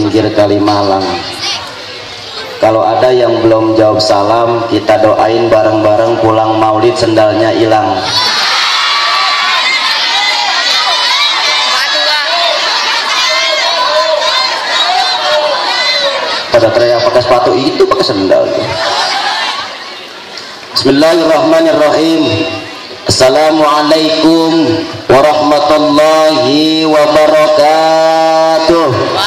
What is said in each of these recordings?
pinggir Kalimalang. Kalau ada yang belum jawab salam, kita doain bareng-bareng pulang maulid sendalnya hilang. Pada teriak pakai sepatu, itu pakai sendal. Bismillahirrahmanirrahim. Assalamualaikum warahmatullahi wabarakatuh.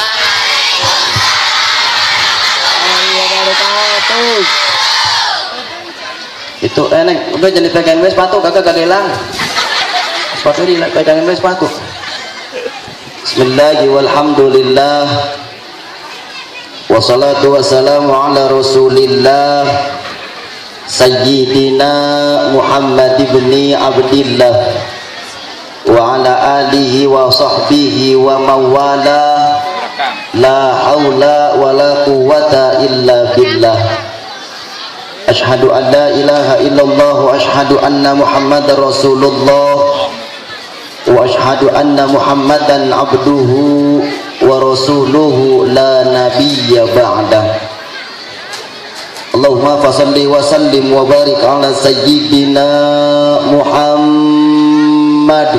Itu enak, udah jadi pegang sepatu kagak hilang. Sepatu hilang, pegang sepatu. Bismillahirrahmanirrahim. Walhamdulillah. Wassalatu wassalamu ala rasulillah Sayyidina Muhammad ibn Abdillah wa ala alihi wa sahbihi wa mawala. La haula wa la quwwata illa billah. Ashhadu an la ilaha illallah wa ashhadu anna Muhammadar Rasulullah wa ashhadu anna Muhammadan abduhu wa rasuluhu la nabiyya ba'dah. Allahumma fasalli wa sallim wa barik ala sayyidina Muhammad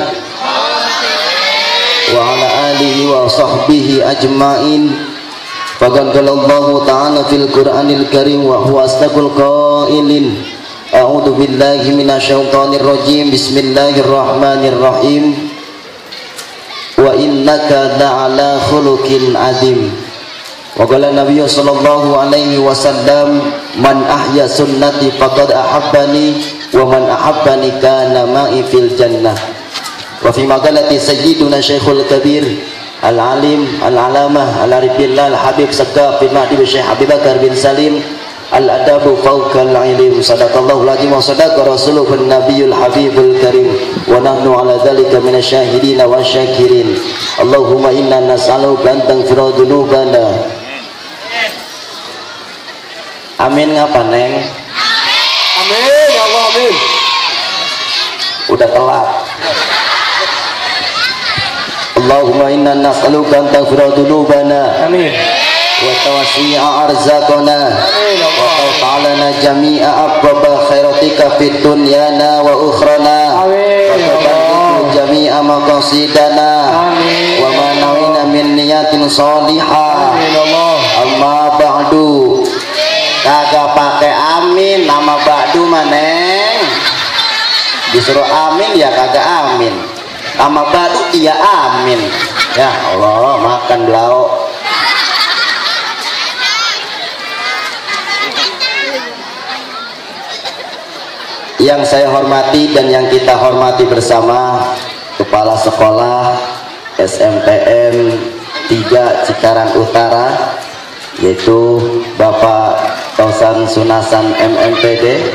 wa ala alihi wa sahbihi ajma'in. Faqad qala Allah ta'ala fil Qur'anil Karim wa huwa asdaqul qailin. A'udzu billahi minasyaitonir rajim. Bismillahirrahmanirrahim. Wa innaka la'ala khuluqin adzim. Wa qala Nabi sallallahu alaihi wasallam, man ahya sunnati faqad ahabbani wa man ahabbani kana ma'i fil jannah. Wa fi maqalati sayyiduna Syekhul Kabir Al-Alim Al-Alamah Al-Arifillah Al-Habib Sagaf bin Mahdi bin Syekh Habib Bakar bin Salim Al-Adabu Fawqal Ilim. Sadaqallahu al-azim wa sadaqa rasuluhu an-nabiyul habibul karim. Wa nahnu ala dhalika minasyahidin wa syakirin. Allahumma inna nas'aluka an taghfira dzunubana. Amin ngapa neng? Amin ya Allah, amin. Udah telat. Allahumma inna nas'aluka an taghfira dzunubana. Amin. Wa tawsi'a arzaqana. Amin ya Wa Allah. ta'alana jami'a abwaba khairatika fid dunyana wa ukhrana. Amin ya Allah. Jami'a maqasidana. Amin. Wa ma nawina min niyatin salihah. Amin ya Allah. Amma ba'du. Kagak pakai amin, nama ba'du maneng. Disuruh amin ya kagak amin. Nama ba'du iya amin. Ya Allah, makan belau. Yang saya hormati dan yang kita hormati bersama Kepala Sekolah SMPN 3 Cikarang Utara, yaitu Bapak Tausan Sunasan MMPD.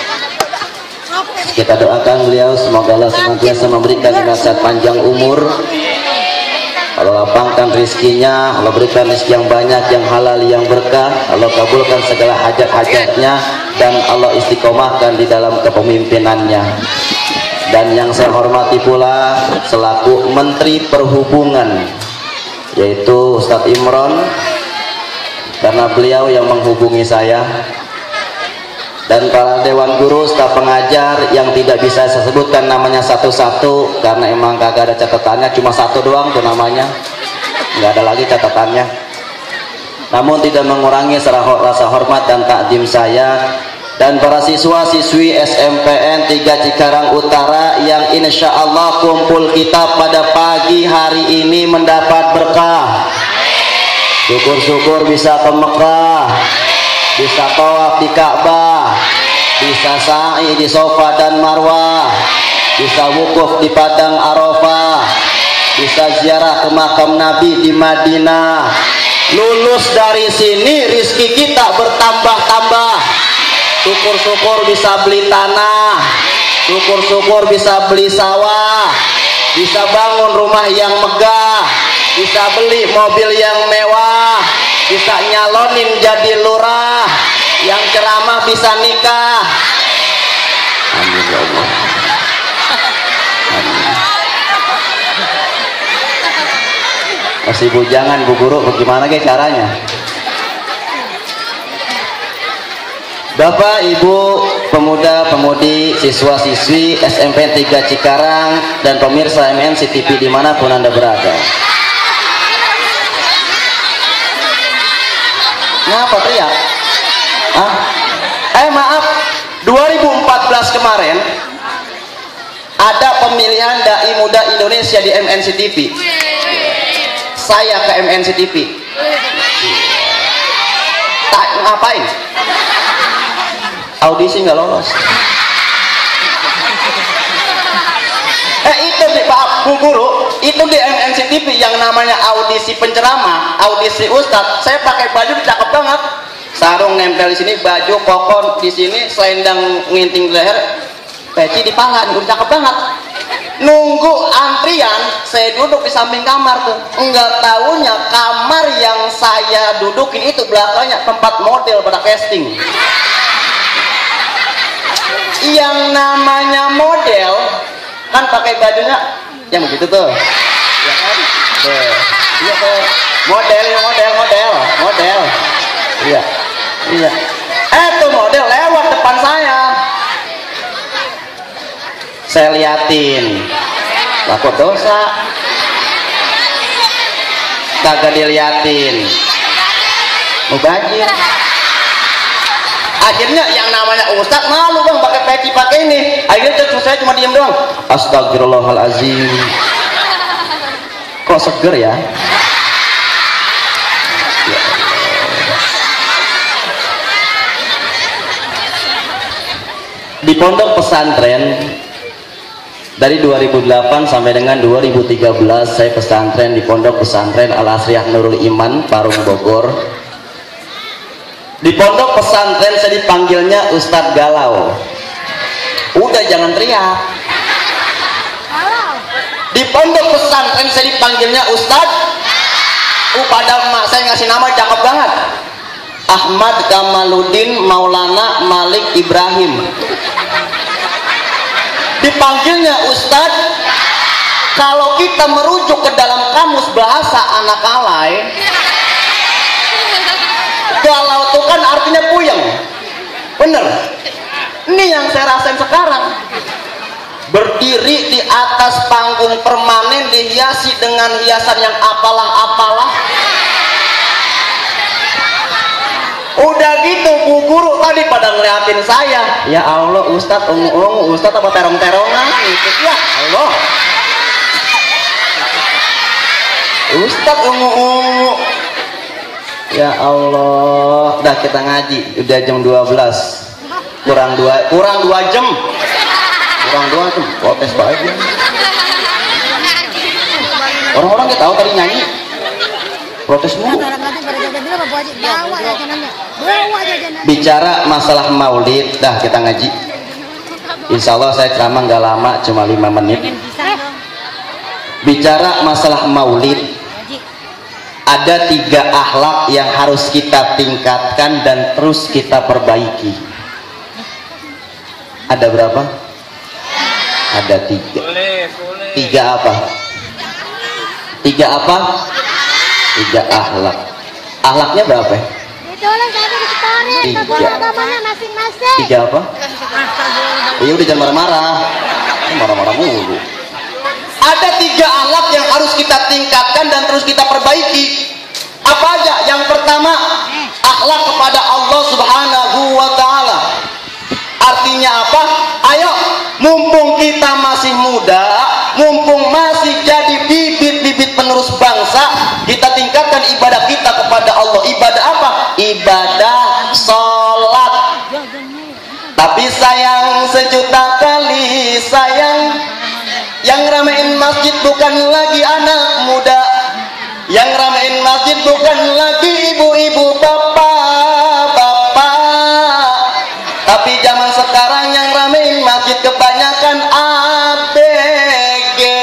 Kita doakan beliau semoga Allah senantiasa memberikan nasihat panjang umur, Allah lapangkan rizkinya, Allah berikan rizki yang banyak, yang halal, yang berkah, Allah kabulkan segala hajat-hajatnya, dan Allah istiqomahkan di dalam kepemimpinannya. Dan yang saya hormati pula selaku Menteri Perhubungan, yaitu Ustadz Imron, karena beliau yang menghubungi saya, dan para dewan guru, staf pengajar yang tidak bisa saya sebutkan namanya satu-satu karena emang kagak ada catatannya, cuma satu doang tuh namanya, nggak ada lagi catatannya. Namun tidak mengurangi rasa hormat dan takdim saya, dan para siswa-siswi SMPN 3 Cikarang Utara yang insya Allah kumpul kita pada pagi hari ini mendapat berkah. Syukur-syukur bisa ke Mekah, bisa tawaf di Ka'bah, bisa sa'i di Safa dan Marwah, bisa wukuf di Padang Arafah, bisa ziarah ke makam Nabi di Madinah. Lulus dari sini rizki kita bertambah-tambah. Syukur-syukur bisa beli tanah, syukur-syukur bisa beli sawah, bisa bangun rumah yang megah, bisa beli mobil yang mewah, bisa nyalonin jadi lurah, yang ceramah bisa nikah. Amin ya Allah. Amin. Masih bujangan Bu Guru, bagaimana guys caranya? Bapak, Ibu, pemuda, pemudi, siswa, siswi SMP 3 Cikarang dan pemirsa MNC TV dimanapun Anda berada. Ngapa teriak? Hah? Maaf, 2014 kemarin ada pemilihan Dai Muda Indonesia di MNC TV. Saya ke MNC TV. Tak ngapain? Audisi nggak lolos. Itu di Pak Bu Guru, itu di MNC TV yang namanya audisi penceramah, audisi ustadz. Saya pakai baju cakep banget, sarung nempel di sini, baju kokon di sini, selendang nginting di leher, peci di pala, udah cakep banget. Nunggu antrian, saya duduk di samping kamar tuh. Enggak tahunya kamar yang saya dudukin itu belakangnya tempat model pada casting. Yang namanya model kan pakai bajunya yang begitu tuh, ya kan? Iya tuh, model, iya. Tuh model lewat depan saya liatin, takut dosa, kagak diliatin, mubazir. Akhirnya yang namanya ustadz malu bang pakai peci pakai ini. Akhirnya saya cuma diem doang. Astagfirullahalazim. Kok seger ya? Di pondok pesantren dari 2008 sampai dengan 2013 saya pesantren di pondok pesantren Al Asriyah Nurul Iman Parung Bogor. Di pondok pesantren saya dipanggilnya Ustadz Galau. Udah jangan teriak. Di pondok pesantren saya dipanggilnya Ustadz. Padahal mak saya ngasih nama cakep banget. Ahmad Kamaluddin Maulana Malik Ibrahim. Dipanggilnya Ustadz. Kalau kita merujuk ke dalam kamus bahasa anak alay, galau itu kan artinya puyeng, bener. Ini yang saya rasain sekarang, berdiri di atas panggung permanen dihiasi dengan hiasan yang apalah. Udah gitu Bu Guru tadi pada ngeliatin saya, ya Allah Ustadz ungu-ungu, Ustadz apa terong-terongan gitu. Ya Allah Ustadz ungu-ungu. Ya Allah, dah kita ngaji udah jam 12 kurang 2 jam protes banget. Orang-orang kita tahu tadi nyanyi protes mulu. Bicara masalah maulid, dah kita ngaji. Insya Allah saya ceramah nggak lama, cuma 5 menit. Bicara masalah maulid, ada 3 akhlak yang harus kita tingkatkan dan terus kita perbaiki. Ada berapa? Ada 3. 3 apa? 3 apa? 3 akhlak. Akhlaknya berapa? 3. 3 apa? Ya udah jangan marah-marah. Marah-marah mulu. Ada 3 akhlak yang harus kita tingkatkan dan terus kita perbaiki. Apa aja? Yang pertama, akhlak kepada Allah Subhanahu wa Ta'ala. Artinya apa? Ayo, mumpung kita masih muda, mumpung masih jadi bibit-bibit penerus bangsa, kita tingkatkan ibadah kita kepada Allah. Ibadah apa? Ibadah sholat. Tapi sayang, sejuta kali sayang, yang ramein masjid bukan lagi anak muda, yang ramein masjid bukan lagi ibu-ibu, bapak-bapak, tapi zaman sekarang yang ramein masjid kebanyakan ABG.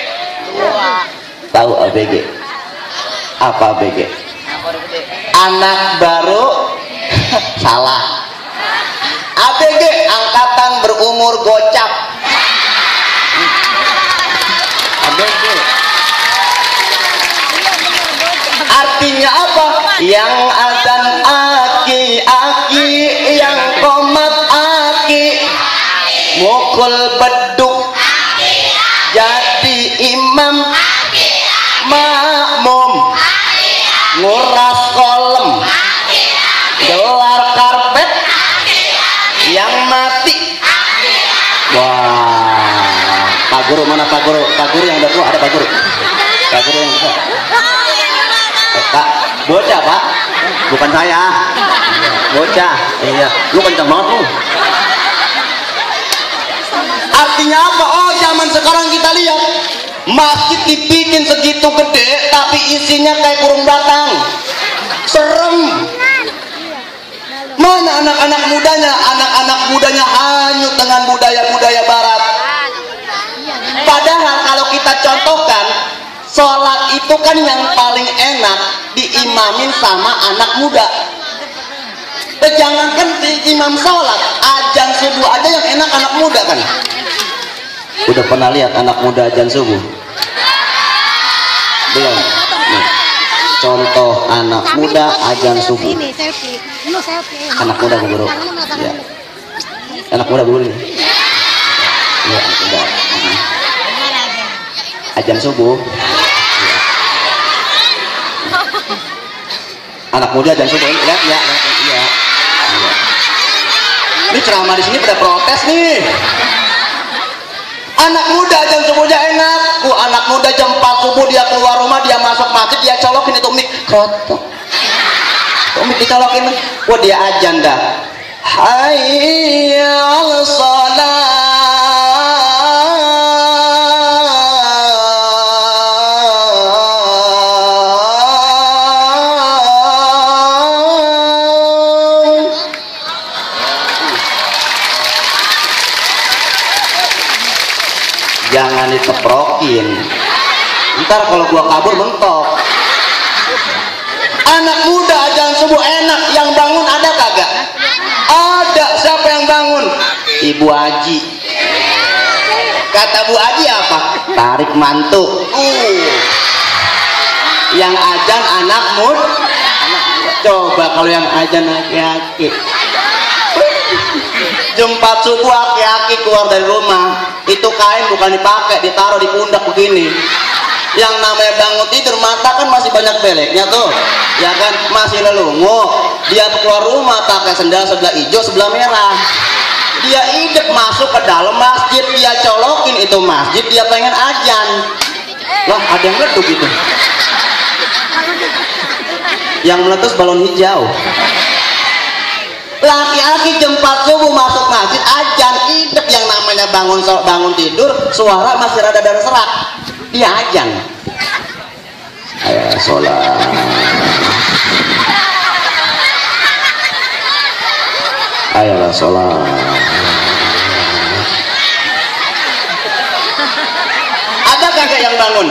Tahu ABG? Apa ABG? Anak baru salah. ABG angkatan berumur gocap. ABG. Artinya apa? Yang adzan aki-aki, yang qomat aki, mukul beduk jadi imam, makmum nguras kolom, gelar karpet yang mati. Wah, Pak Guru mana Pak Guru? Pak Guru yang udah tua ada Pak Guru? Pak Guru yang tua. Kak, bocah Pak, bukan saya. Bocah, iya. Lu kencang banget lu. Artinya apa? Oh, zaman sekarang kita lihat masjid dibikin segitu gede, tapi isinya kayak kurung batang. Serem. Mana anak-anak mudanya? Anak-anak mudanya hanyut dengan budaya-budaya barat. Padahal kalau kita contohkan, sholat itu kan yang paling enak diimamin sama anak muda. Jangankan si imam sholat, azan subuh aja yang enak anak muda kan. Udah pernah lihat anak muda azan subuh? Belum. Nih, contoh anak muda azan subuh. Anak muda Bu Guru. Ya. Anak muda Bu Guru. Ya, anak muda. Azan subuh. Anak muda azan subuh. Lihat ya, iya. Ini ceramah di sini pada protes nih. Anak muda jam subuhnya enak. Anak muda jam 4 subuh dia keluar rumah, dia masuk masjid, dia colokin itu mik kotor. Mik dicolokin. Wah, dia ajan dah. Hayya 'alas shalah. Jangan diteprokin, ntar kalau gua kabur mentok. Anak muda azan subuh enak, yang bangun ada kagak? Ada. Siapa yang bangun? Ibu Haji. Kata Bu Haji apa? Tarik mantu. Yang azan anak muda. Coba kalau yang azan laki-laki. Jam 4 subuh aki-aki keluar dari rumah, itu kain bukan dipakai, ditaruh di pundak begini. Yang namanya bangun tidur, mata kan masih banyak beleknya tuh, ya kan, masih lelungu. Dia keluar rumah pakai sendal sebelah hijau sebelah merah. Dia idep masuk ke dalam masjid, dia colokin itu masjid, dia pengen ajan. Lah, ada yang meletup gitu. Yang meletus balon hijau. Laki-laki jam 4 subuh masuk masjid ajan, idep. Yang namanya bangun tidur, suara masih rada dari serak, dia ajan. Ayo sholat. Ayolah sholat. Ada kagak yang bangun?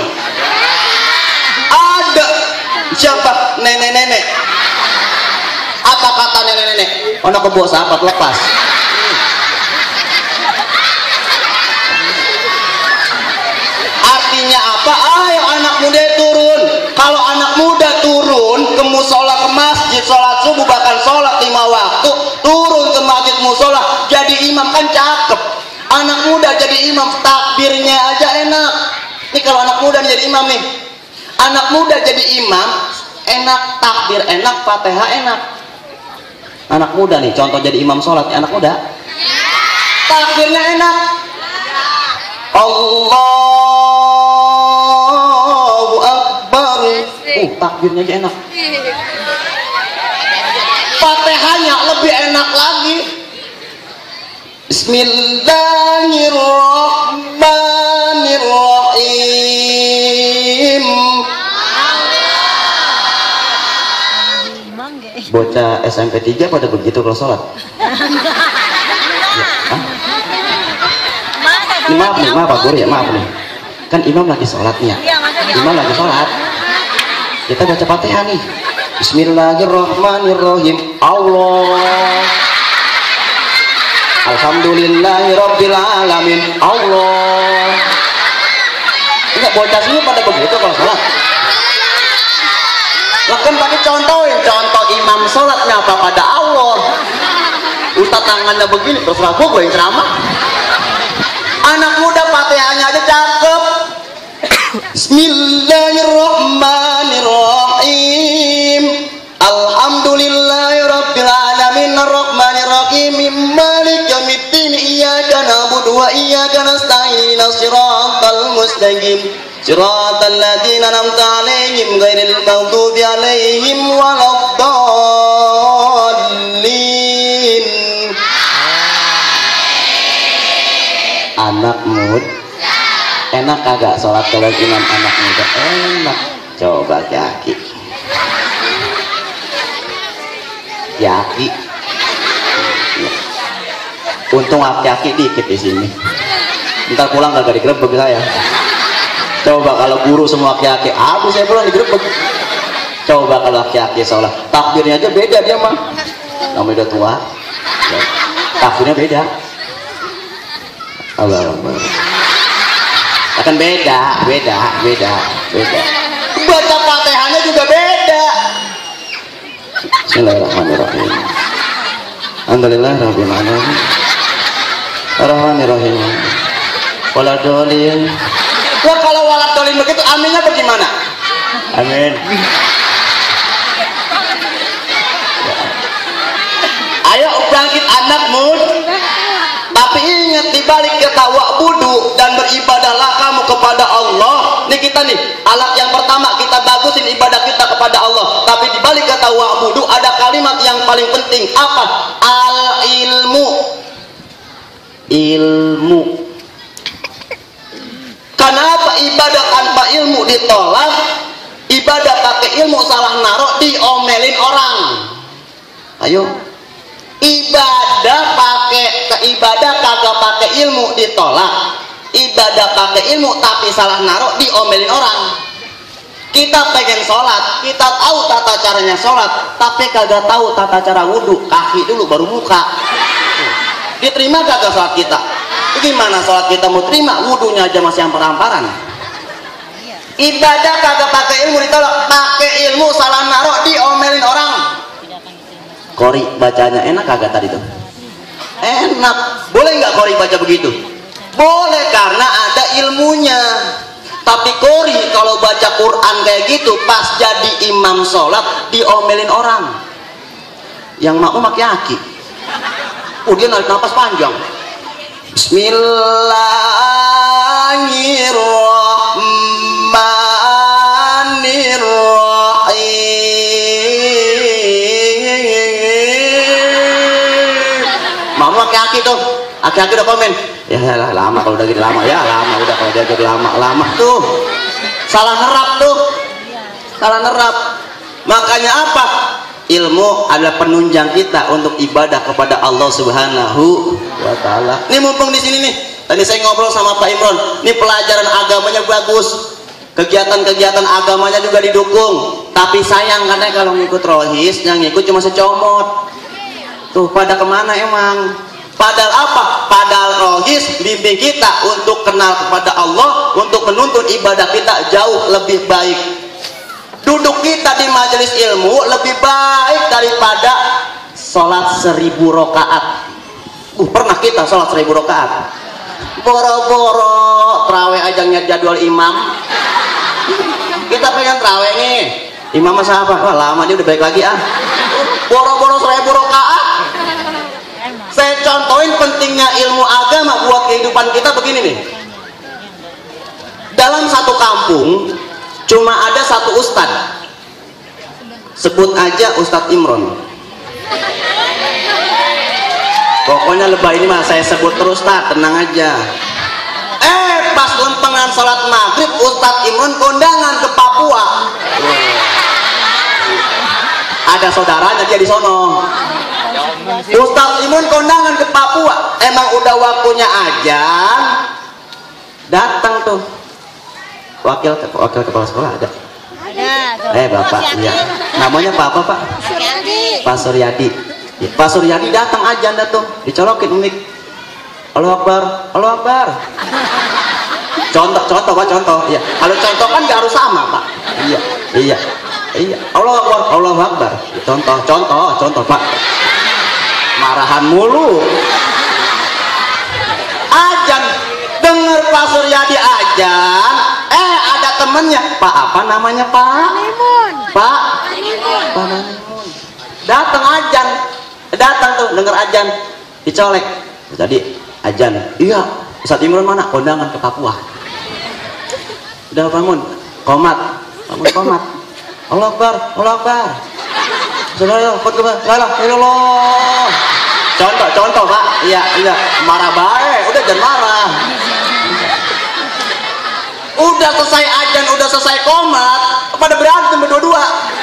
Ada. Siapa? Nenek-nenek. Apa kata nenek-nenek? Ono kebo sahabat lepas. Artinya apa? Ayo anak muda turun. Kalau anak muda turun ke musola, ke masjid, sholat subuh, bahkan sholat 5 waktu, turun ke masjid musola jadi imam kan cakep. Anak muda jadi imam, takbirnya aja enak. Ini kalau anak muda jadi imam nih, anak muda jadi imam enak, takbir enak, fatihah enak. Anak muda nih, contoh jadi imam sholat, anak muda takbirnya enak. Allahu Akbar, takbirnya aja enak. Fatihahnya lebih enak lagi. Bismillahirrahmanirrahim. Bocah SMP 3 pada begitu kalau sholat. Ya, maaf Pak Guru ya, maaf nih. Kan imam lagi sholat nih ya. Imam lagi sholat. Kita baca Fatihah nih. Bismillahirrahmanirrahim. Allah. Alhamdulillahirabbil alamin. Allah. Enggak, bocah sini pada begitu kalau sholat. Lah kan tadi contohin, contoh imam sholat nyapa pada Allah. Ustaz tangannya begini, terserah gue yang ceramah. Anak muda Fatihahnya aja cakep. Bismillahirrahmanirrahim. Alhamdulillahirabbil alamin arrahmanir rahim maliki yaumiddin iyyaka na'budu wa iyyaka nasta'in shiratal mustaqim shiratal ladzina an'amta 'alaihim ghairil maghdubi 'alaihim waladdallin. Anak mud enak kagak sholat kalau imam anak muda? Enak. Coba kaki untung aki-aki dikit di sini, ntar pulang gak digerebek saya. Coba kalau guru semua aki-aki, saya pulang digerebek. Coba kalau aki-aki sholat, takbirnya aja beda dia mah, namanya udah tua, takbirnya beda. Allah akan beda. Baca Fatihahnya juga beda. Bismillahirrahmanirrahim. Alhamdulillahirabbil alamin. Arrahmanirrahim. Waladhdallin. Wah, kalau waladhdallin begitu aminnya bagaimana? Amin. Ayo bangkit anak mud. Tapi ingat, dibalik ketawa budu dan beribadahlah kamu kepada Allah. Nih kita nih, alat yang pertama kita bagusin ibadah kita kepada Allah. Tapi dibalik ketawa budu ada kalimat yang paling penting. Apa? Ilmu. Kenapa ibadah tanpa ilmu ditolak? Ibadah pakai ilmu salah naruh diomelin orang. Ayo. Ibadah kagak pakai ilmu ditolak. Ibadah pakai ilmu tapi salah naruh diomelin orang. Kita pengen sholat, kita tahu tata caranya sholat, tapi kagak tahu tata cara wudhu. Kaki dulu baru muka. Diterima kagak sholat kita? Gimana sholat kita mau terima? Wudhunya aja masih hampar-hamparan. Ibadah kagak pakai ilmu ditolak, pakai ilmu salah naruh diomelin orang. Kori bacanya enak kagak tadi tuh? Enak. Boleh nggak Kori baca begitu? Boleh, karena ada ilmunya. Tapi Kori kalau baca Quran kayak gitu, pas jadi imam sholat diomelin orang. Yang makmum aki-aki. Dia narik nafas panjang. Aki-aki tuh, aki-aki udah komen, ya lama kalau udah gitu lama, ya lama udah kalau dia jadi lama tuh, salah nerap. Makanya apa? Ilmu adalah penunjang kita untuk ibadah kepada Allah Subhanahu wa Ta'ala. Ini mumpung di sini nih, tadi saya ngobrol sama Pak Imron, ini pelajaran agamanya bagus, kegiatan-kegiatan agamanya juga didukung, tapi sayang katanya kalau ngikut rohis, yang ngikut cuma secomot. Tuh pada kemana emang? Padahal apa? Padahal rohis bimbing kita untuk kenal kepada Allah, untuk menuntun ibadah kita jauh lebih baik. Duduk kita di majelis ilmu lebih baik daripada sholat 1000 rakaat. Pernah kita sholat 1000 rakaat? Boro-boro terawih aja ngeliat jadwal imam. Kita pengen terawih nih, imam masa apa? Wah lama dia udah balik lagi ah. Boro-boro 1000 rakaat. Saya contohin pentingnya ilmu agama buat kehidupan kita begini nih. Dalam satu kampung cuma ada satu ustadz, sebut aja Ustadz Imron. Pokoknya lebay ini mah saya sebut terus, tenang aja. Pas lempengan sholat maghrib Ustadz Imron kondangan ke Papua. Ada saudaranya dia di sono. Ustadz Imron kondangan ke Papua, emang udah waktunya azan, datang tuh wakil kepala sekolah ada. Bapak, iya. Namanya Pak apa Pak? Pak Suryadi. Pak Suryadi datang azan dah tuh, dicolokin umik. Allahu Akbar, Allahu Akbar. Contoh Pak, contoh. Ya, kalau contoh kan nggak harus sama Pak. Iya. Iya, Allah Akbar. Contoh Pak. Marahan mulu. Ajan, denger Pak Suryadi ajan, ada temennya, Pak apa namanya Pak? Pak Manimun. Datang ajan, tuh denger ajan, dicolek. Jadi ajan, iya. Ustadz Imron mana? Kondangan ke Papua. Udah bangun, komat. Allah Akbar. Saudara, Allah. Contoh Pak. Iya. Marah baik, udah jangan marah. Udah selesai ajan, udah selesai komat, pada berantem berdua-dua.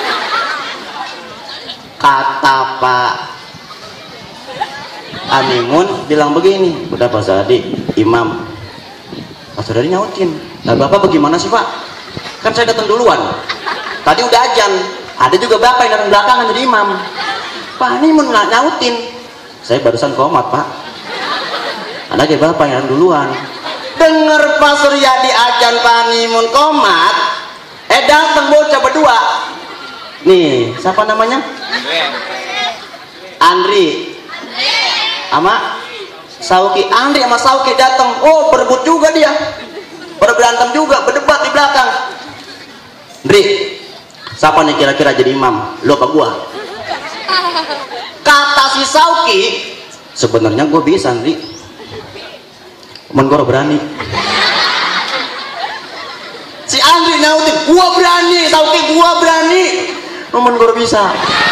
Kata Pak Animun bilang begini, udah Pak Sadi, imam. Pak Sadi nyautin, nah Bapak bagaimana sih Pak? Kan saya datang duluan. Tadi udah ajan, ada juga Bapak yang datang belakangan jadi imam. Pak Animun nggak nyautin. Saya barusan komat Pak. Ada aja Bapak yang datang duluan. Dengar Pak Suryadi ajan Pak Animun komat, datang bocah berdua. Nih, siapa namanya? Andri. Sama Sauki. Andri sama Sauki datang. Oh, berebut juga dia. Berantem juga, berdebat di belakang. Andri, siapa nih kira-kira jadi imam? Lu apa gua? Kata si Sauki, sebenarnya gua bisa, Andri. Cuman gua berani. Si Andri nyautin, gua berani, Sauki gua berani. Cuman gua bisa.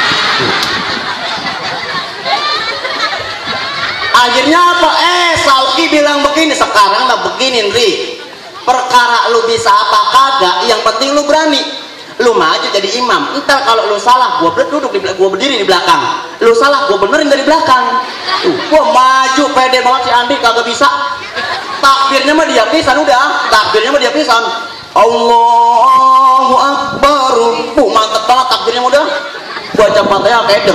Akhirnya apa? Sauki bilang begini, sekarang lah begini, Andri. Perkara lu bisa apa kagak, yang penting lu berani. Lu maju jadi imam. Entar kalau lu salah, gua berdiri di belakang. Lu salah, gua benerin dari belakang. Gua maju pede banget si Andi kagak bisa. Takbirnya mah dia pisan udah. Takbirnya mah dia pisan. Allahu Akbar. Mantep banget takbirnya udah. Baca Fatihah keder.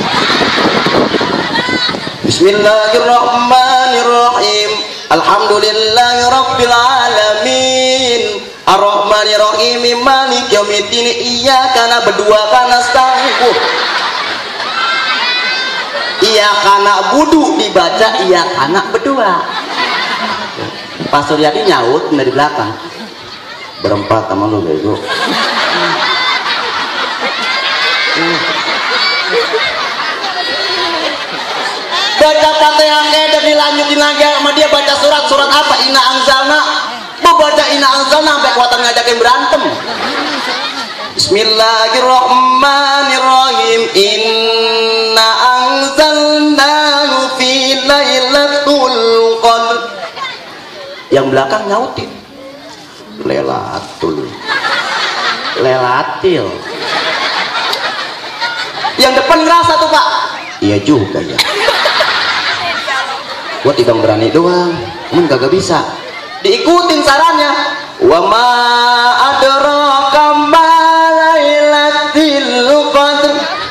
Bismillahirrahmanirrahim. Alhamdulillahirabbil alamin. Ar-Rahmanir-Rahim. Maliki yaumiddin. Iyyaka na'budu wa iyyaka nasta'in. Iyyaka na'budu dibaca iyyaka na'budu. Pak Suryadi nyaut dari belakang. Berempat sama lu bego. Baca Fatihah keder, dilanjutin lagi sama dia baca surat apa? Inna anzalna. Mau baca inna anzalna sampai kuatan ngajakin berantem. Bismillahirrahmanirrahim. Inna anzalnahu fi lailatul qadr. Yang belakang nyautin. Lelatil. Yang depan ngerasa tuh Pak. Iya juga ya. Gua tidak berani doang, cuman kagak bisa. Diikutin sarannya. Wa ma adraka ma lailatul qadr.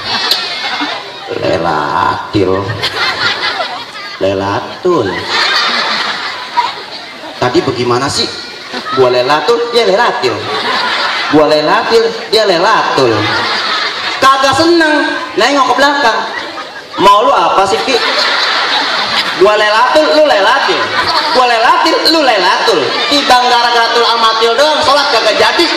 Lelatul. Tadi bagaimana sih? Gua lelatul, dia lelatil. Gua lelatil, dia lelatul. Kagak seneng, nengok ke belakang. Mau lu apa sih Ki? Gua lelatul, lu lelatil. Gua lelatil, lu lelatul. Ibang gara-gara tul amatil doang, sholat kagak jadi.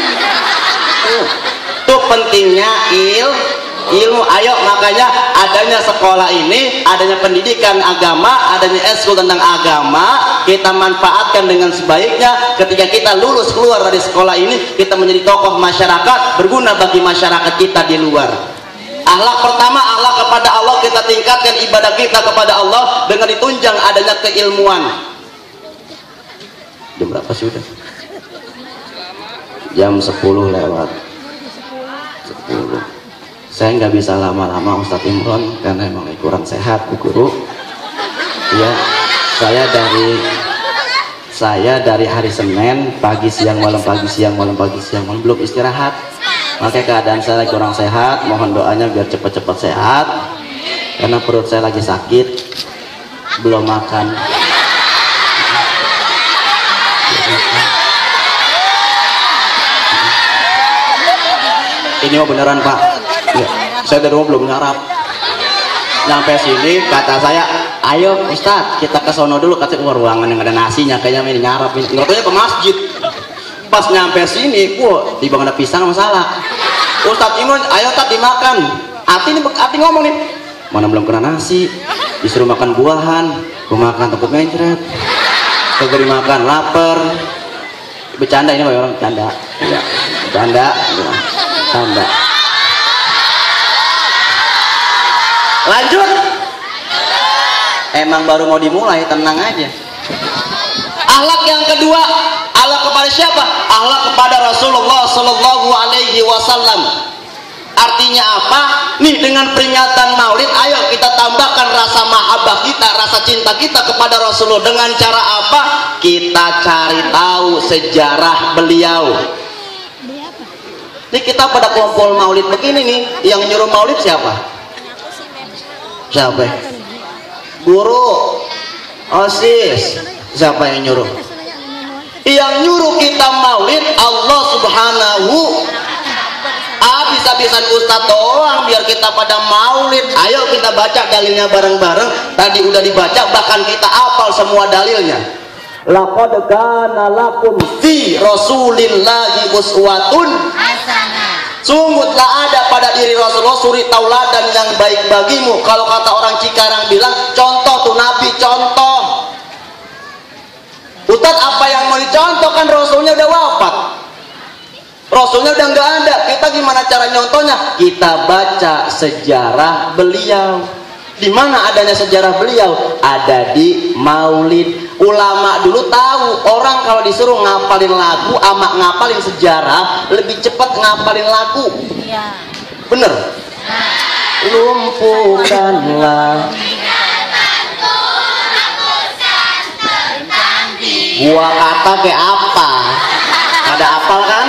Tuh pentingnya ilmu. Ayo, makanya adanya sekolah ini, adanya pendidikan agama, adanya eskul tentang agama, kita manfaatkan dengan sebaiknya. Ketika kita lulus keluar dari sekolah ini, kita menjadi tokoh masyarakat, berguna bagi masyarakat kita di luar. Akhlak pertama, akhlak kepada Allah, kita tingkatkan ibadah kita kepada Allah dengan ditunjang adanya keilmuan. Jam berapa sih udah? Jam 10 lewat 10. Saya nggak bisa lama-lama Ustadz Imron karena emang kurang sehat Bu Guru. Ya, saya dari hari Senin pagi siang malam belum istirahat. Makanya keadaan saya lagi kurang sehat, mohon doanya biar cepat-cepat sehat karena perut saya lagi sakit, belum makan. Ini mah beneran Pak. Ya, saya dari rumah belum nyarap. Nyampe sini kata saya, ayo Ustadz kita ke sono dulu. Kata ruangan yang ada nasinya kayaknya ini nyarap ini. Nggak ke masjid. Pas nyampe sini, tiba ada pisang sama salak. Ustadz Imun, ayo Ustadz dimakan. Ati ngomong nih, mana belum kena nasi, disuruh makan buahan, gue makan takut mencret, kagak dimakan, lapar. Bercanda ini orang bercanda, ya, bercanda. Lanjut. Emang baru mau dimulai, tenang aja. Akhlak yang kedua, akhlak kepada siapa? Akhlak kepada Rasulullah Sallallahu Alaihi Wasallam. Artinya apa? Nih dengan peringatan Maulid, ayo kita tambahkan rasa mahabbah kita, rasa cinta kita kepada Rasulullah. Dengan cara apa? Kita cari tahu sejarah beliau. Nih kita pada kumpul Maulid begini nih, yang nyuruh Maulid siapa? Siapa? Guru, OSIS. Siapa yang nyuruh? Yang nyuruh kita Maulid Allah Subhanahu. Habis-habisan Ustadz doang biar kita pada Maulid. Ayo kita baca dalilnya bareng-bareng. Tadi udah dibaca, bahkan kita hafal semua dalilnya. Laqad kana lakum fi Rasulillahi uswatun hasanah. Sungguh telah ada pada diri Rasulullah suri tauladan yang baik bagimu. Kalau kata orang Cikarang bilang, contoh tuh Nabi, contoh. Ustadz, apa yang mau dicontoh? Kan Rasulnya udah wafat, Rasulnya udah nggak ada. Kita gimana cara nyontohnya? Kita baca sejarah beliau. Di mana adanya sejarah beliau? Ada di Maulid. Ulama dulu tahu orang kalau disuruh ngapalin lagu sama ngapalin sejarah lebih cepat ngapalin lagu. Iya. Bener. Lumpuhkanlah gua kata kayak apa? Ada apal kan?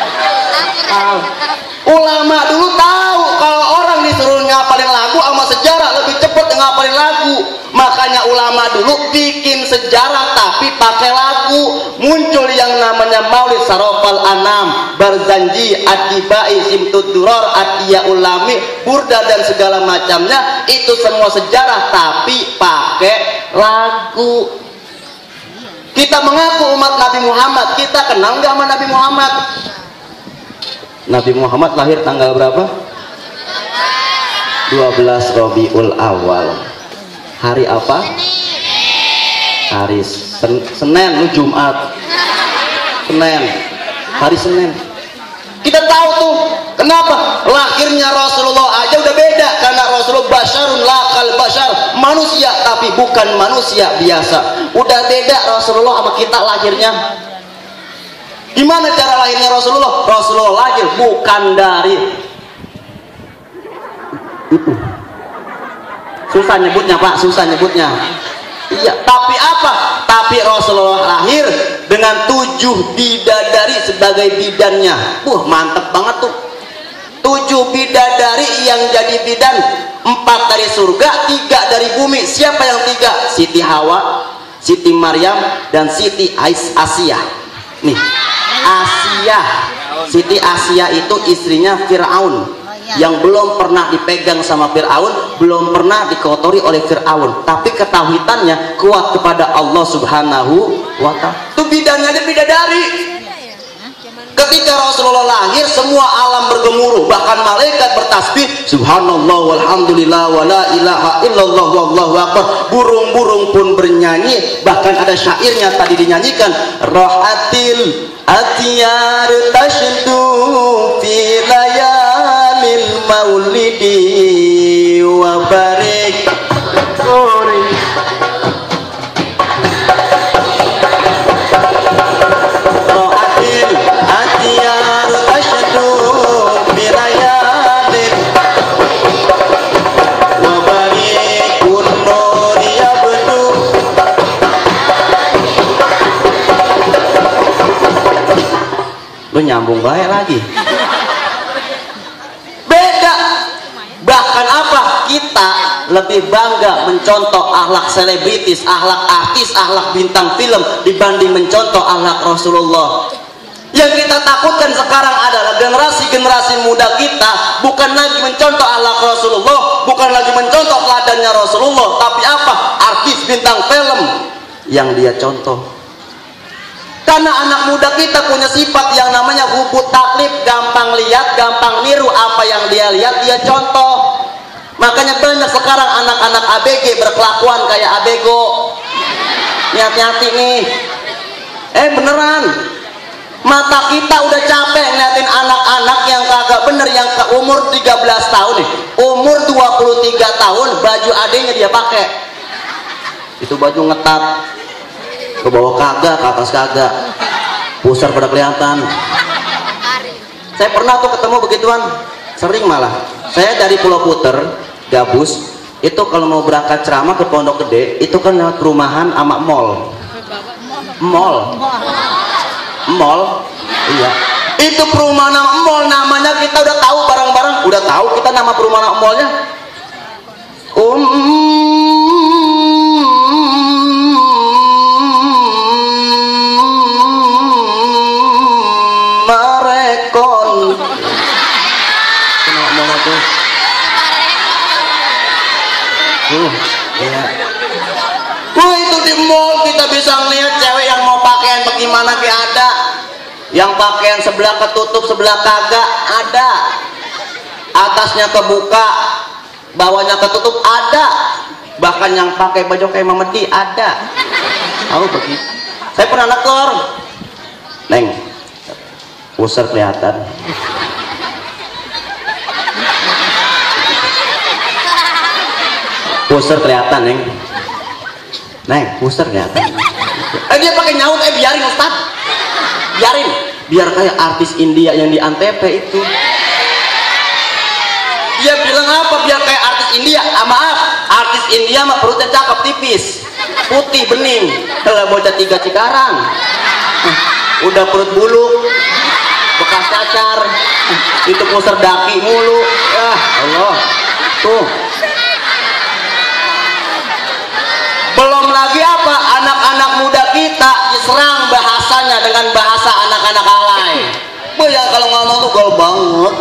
Ulama dulu tahu kalau orang disuruh ngapalin lagu sama sejarah lebih cepat ngapalin lagu. Makanya ulama dulu bikin sejarah tapi pakai lagu. Muncul yang namanya Maulid Sarofal Anam, Barzanji, Atibai, Simtud Duror, Atia Ulami, Burda dan segala macamnya. Itu semua sejarah tapi pakai lagu. Kita mengaku umat Nabi Muhammad. Kita kenal nggak sama Nabi Muhammad? Nabi Muhammad lahir tanggal berapa? 12 Rabiul Awal. Hari apa? Hari Senin, lu Jumat. Senin. Hari Senin. Kita tahu tuh kenapa lahirnya Rasulullah aja udah beda, karena Rasulullah basyarun lakal basyar, manusia tapi bukan manusia biasa. Udah beda Rasulullah sama kita lahirnya. Gimana cara lahirnya Rasulullah? Rasulullah lahir bukan dari itu. Susah nyebutnya Pak, susah nyebutnya. Iya, tapi apa? Tapi Rasulullah lahir dengan 7 bidadari sebagai bidannya. Mantep banget tuh. 7 bidadari yang jadi bidan, 4 dari surga, 3 dari bumi. Siapa yang 3? Siti Hawa, Siti Maryam, dan Siti Asia. Nih, Asia. Siti Asia itu istrinya Fir'aun, yang belum pernah dipegang sama Fir'aun, belum pernah dikotori oleh Fir'aun, tapi ketauhidannya kuat kepada Allah Subhanahu wa ta'ala. Itu bidannya dia bidadari. Ketika Rasulullah lahir, semua alam bergemuruh, bahkan malaikat bertasbih subhanallah walhamdulillah wala ilaha illallah wallahu akbar. Burung-burung pun bernyanyi, bahkan ada syairnya tadi dinyanyikan, rohatil atiyar tashdu fi layalil maulidi wa barik nyambung baik lagi. Beda. Bahkan apa? Kita lebih bangga mencontoh akhlak selebritis, akhlak artis, akhlak bintang film dibanding mencontoh akhlak Rasulullah. Yang kita takutkan sekarang adalah generasi-generasi muda kita bukan lagi mencontoh akhlak Rasulullah, bukan lagi mencontoh teladannya Rasulullah, tapi apa? Artis bintang film yang dia contoh. Karena anak muda kita punya sifat yang namanya hubut taklid, gampang lihat, gampang niru apa yang dia lihat, dia contoh. Makanya banyak sekarang anak-anak ABG berkelakuan kayak abego. Hati-hati nih. Beneran. Mata kita udah capek ngeliatin anak-anak yang kagak bener, yang ke umur 13 tahun nih, umur 23 tahun baju adenya dia pakai. Itu baju ngetat, ke bawah kagak, ke atas kagak, pusar pada kelihatan. Saya pernah tuh ketemu begituan, sering malah. Saya dari Pulau Puter, Gabus, itu kalau mau berangkat ceramah ke Pondok Gede, itu kan lewat perumahan sama mall. Iya, itu perumahan mall, namanya kita udah tahu, barang-barang udah tahu kita nama perumahan mallnya. Marekon. Kenapa mall tuh? Iya. Itu di mall kita bisa ngeliat cewek yang mau pakaian bagaimana kayak ada, yang pakaian sebelah ketutup sebelah kagak ada, atasnya kebuka bawahnya ketutup ada, bahkan yang pakai baju kayak Mamedi ada. Tahu begitu? Saya pernah nekor, neng, pusar kelihatan. Pusar kelihatan, neng. Neng, pusar kelihatan. Dia pakai nyaut, biarin Ustaz. Biarin, biar kayak artis India yang di Antep itu. Dia bilang apa? Biar kayak artis India. Maaf, artis India mah perutnya cakep, tipis, putih, bening. Kalau bocah 3 Cikarang, udah perut bulu, bekas cacar, itu pusar daki mulu. Ya Allah, tuh. Belum lagi apa, anak-anak muda kita diserang bahasanya dengan bahasa anak-anak alay. Yang kalau ngomong tuh gol banget,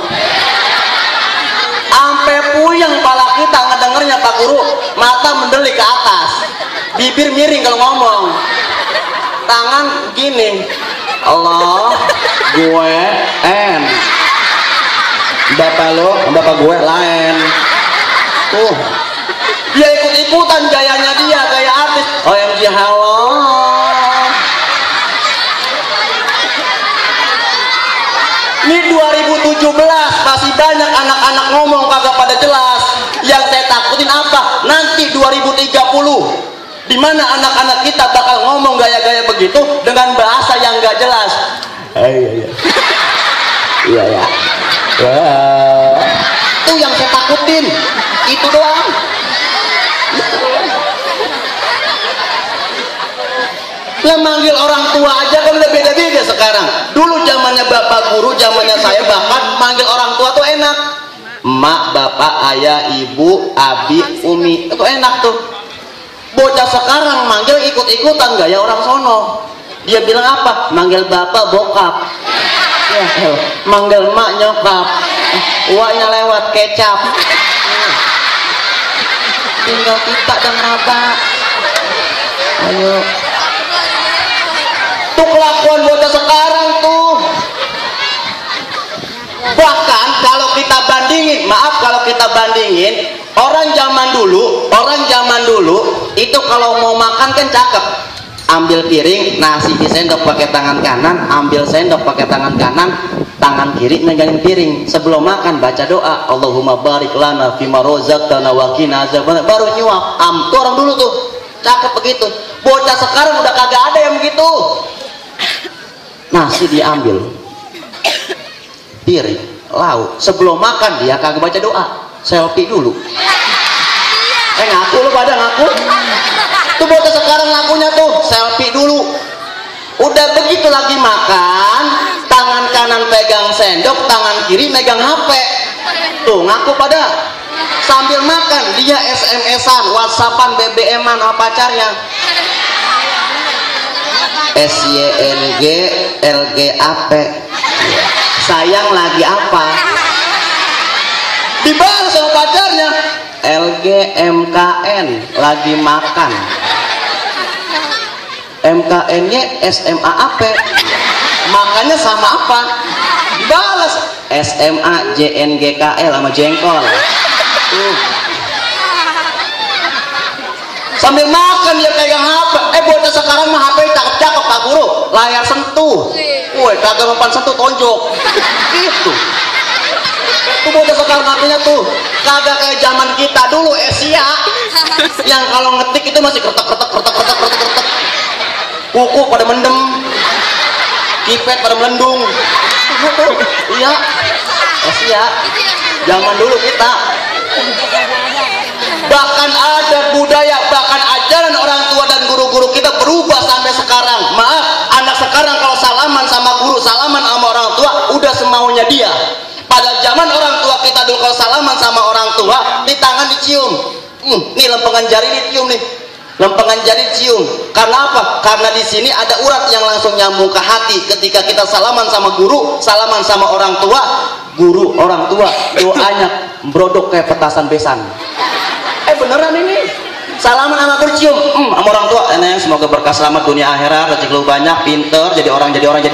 ampe puyeng pala kita ngedengernya Pak Guru. Mata mendelik ke atas, bibir miring kalau ngomong, tangan gini. Allah, gue en, bapak lo, bapak gue lain. Tuh, dia ikut-ikutan gayanya dia, gaya artis. OMG, halo. Ini 2017 masih banyak anak-anak ngomong kagak pada jelas. Yang saya takutin apa? Nanti 2030, di mana anak-anak kita bakal ngomong gaya-gaya begitu dengan bahasa yang gak jelas. Iya. Itu yang saya takutin. Itu doang. Lah manggil orang tua aja kan udah beda-beda sekarang. Dulu zamannya bapak guru, zamannya saya bahkan manggil orang tua tuh enak. Emak, bapak, ayah, ibu, abi, umi, itu enak tuh. Bocah sekarang manggil ikut-ikutan gaya orang sono. Dia bilang apa? Manggil bapak bokap. Ya, manggil emak nyokap. Uaknya lewat kecap. Tinggal kita dan raba. Ayo. Tuh kelakuan bocah sekarang tuh. Bahkan kalau kita bandingin, orang zaman dulu itu kalau mau makan kan cakep. Ambil piring, nasi di sendok pakai tangan kanan, ambil sendok pakai tangan kanan, tangan kiri megangin piring. Sebelum makan baca doa, Allahumma barik lana fima rozaqtana wa qina azabannar. Baru nyuap. Tuh orang dulu tuh cakep begitu. Bocah sekarang udah kagak ada yang begitu. Nasi diambil, piring, lauk. Sebelum makan dia kagak baca doa, selfie dulu. Ngaku lu pada ngaku. Tuh bocah sekarang ngakunya tuh selfie dulu. Udah begitu lagi makan, tangan kanan pegang sendok, tangan kiri megang HP. Tuh ngaku pada. Sambil makan dia SMS-an, WhatsApp-an, BBM-an sama pacarnya. SYNG LGAP. Sayang lagi apa? Dibalas sama pacarnya. LGMKN lagi makan. MKN-nya SMAAP. Makannya sama apa? Dibalas SMA JNGKL sama jengkol. Sambil makan dia pegang HP. Bocah sekarang mah HP cakep-cakep Pak Guru, layar sentuh. Woi, kagak mempan sentuh tonjok. Gitu. Tuh bocah sekarang HP-nya tuh kagak kayak zaman kita dulu Asia yang kalau ngetik itu masih kertek. Kuku pada mendem, kipet pada melendung. Iya, Asia. Zaman dulu kita. Bahkan adat budaya, bahkan ajaran orang tua dan guru-guru kita berubah sampai sekarang. Maaf, anak sekarang kalau salaman sama guru, salaman sama orang tua, udah semaunya dia. Pada zaman orang tua kita dulu kalau salaman sama orang tua, di tangan dicium. Nih lempengan jari dicium nih. Lempengan jari cium. Karena apa? Karena di sini ada urat yang langsung nyambung ke hati. Ketika kita salaman sama guru, salaman sama orang tua, guru, orang tua, doanya brodok kayak petasan besan. Beneran ini. Salaman sama guru cium, sama orang tua. Neng, semoga berkah selamat dunia akhirat, rezeki lu banyak, pinter, jadi orang, jadi orang.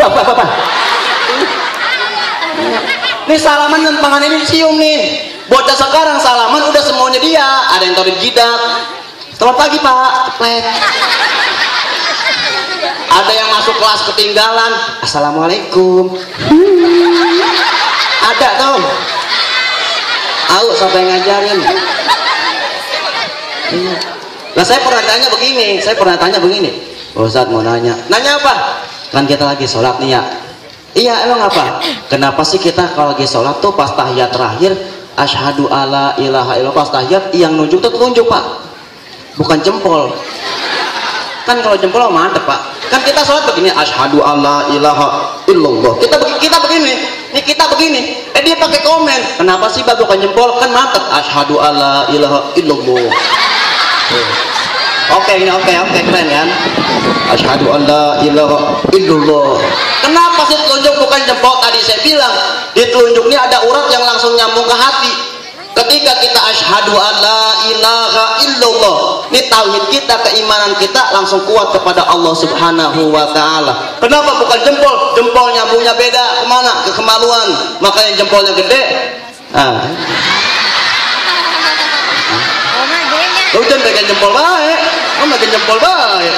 Nih salaman dan tangan ini cium nih. Bocah sekarang salaman udah semuanya dia. Ada yang taruh di jidat. Selamat pagi Pak. Cepet. Ada yang masuk kelas ketinggalan. Assalamualaikum. Ada tuh. Tahu siapa yang ngajarin? Nah saya pernah tanya begini. Ustadz mau nanya apa? Kan kita lagi sholat nih ya. Iya emang apa? Kenapa sih kita kalau lagi sholat tuh pas tahiyat terakhir asyhadu alla ilaha illallah, pas tahiyat yang nunjuk tuh telunjuk Pak, bukan jempol. Kan kalau jempol mantep Pak. Kan kita sholat begini asyhadu alla ilaha illallah. Kita begini. Nih kita begini. Dia pakai komen. Kenapa sih Pak bukan jempol? Kan mantep asyhadu alla ilaha illallah. Oke keren kan? Asyhadu alla ilaha illallah. Kenapa sih telunjuk bukan jempol? Tadi saya bilang di telunjuk ini ada urat yang langsung nyambung ke hati. Ketika kita asyhadu alla ilaha illallah, ini tauhid kita, keimanan kita langsung kuat kepada Allah Subhanahu wa taala. Kenapa bukan jempol? Jempol nyambungnya beda, kemana? Ke kemaluan. Makanya jempolnya gede. Lu jangan pegang jempol baik, pegang jempol baik.